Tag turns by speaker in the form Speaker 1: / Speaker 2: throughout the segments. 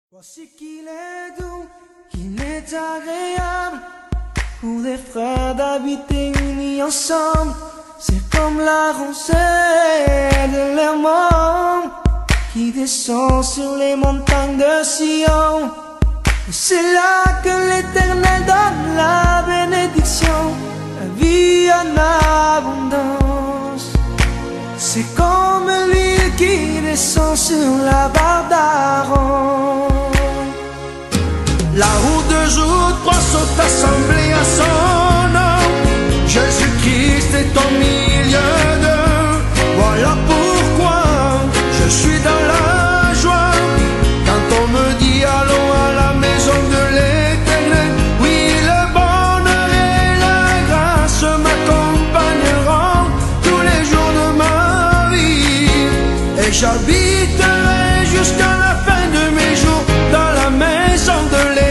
Speaker 1: Voici qu'il est doux, qu'il est agréable pour des frères d'habiter unis ensemble. C'est comme la rosée de l'Hermon qui descend sur les montagnes de Sion. C'est là que l'Éternel donne la bénédiction, la vie en abondance. C'est comme l'huile qui descend sur la barbe d'Aaron. Là où deux ou trois sont assemblés à son nom, Jésus-Christ est au milieu d'eux. Voilà pourquoi je suis dans la joie quand on me dit allons à la maison de l'Éternel. Oui, le bonheur et la grâce m'accompagneront tous les jours de ma vie, et j'habiterai jusqu'à la fin de mes jours dans la maison de l'Éternel.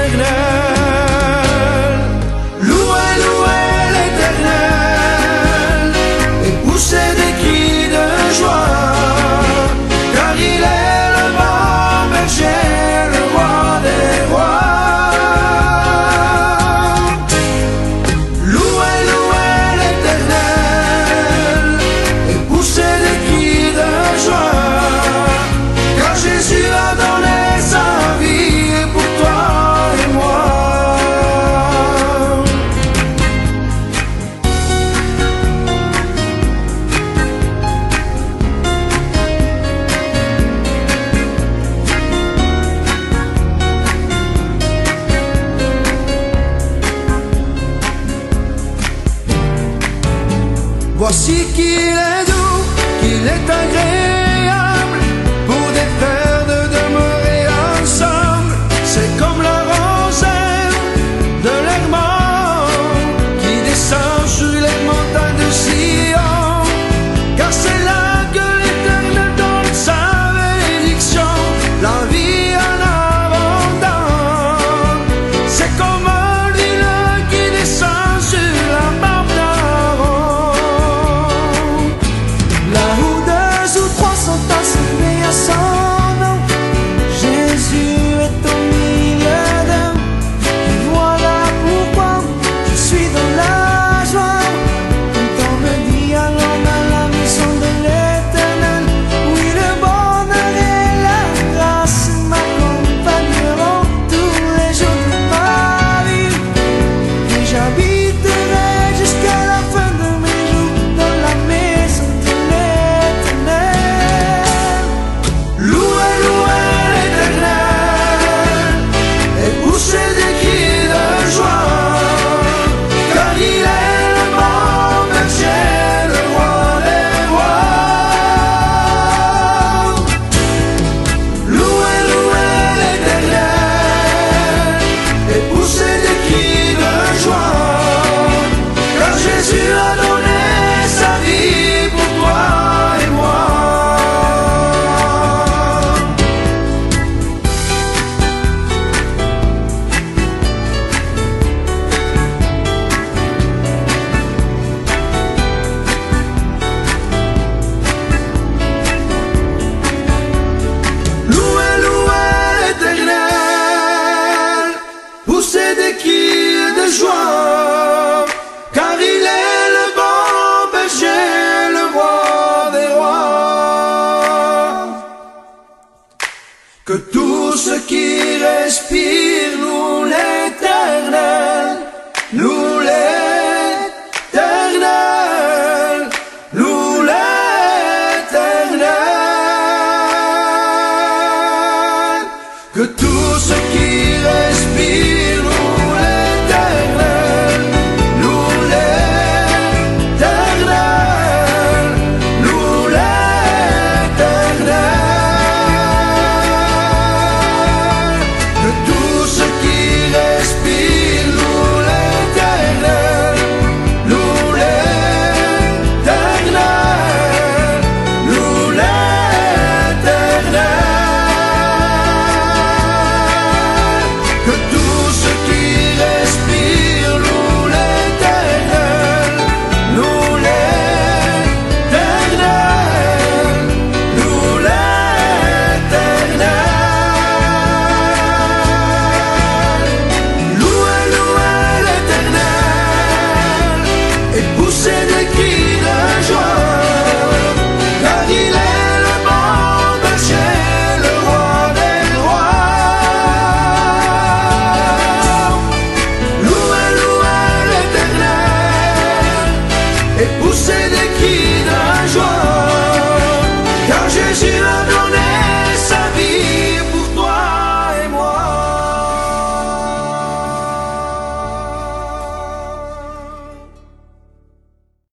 Speaker 1: Louez, louez l'Éternel et poussez des cris de joie, car il est le bon berger, le roi des rois. Louez, louez l'Éternel et poussez des cris de joie, car Jésus a donné sa vie pour toi et moi. Voici qu'il est doux, qu'il est agréable pour des frères de demeurer ensemble. C'est comme la rosée de l'Hermon qui descend sur les montagnes de Sion, car c'est là que l'Éternel donne sa bénédiction, la vie en abondance. C'est comme l'huile qui descend sur la barbe d'Aaron. Là où deux ou trois sont assemblés à son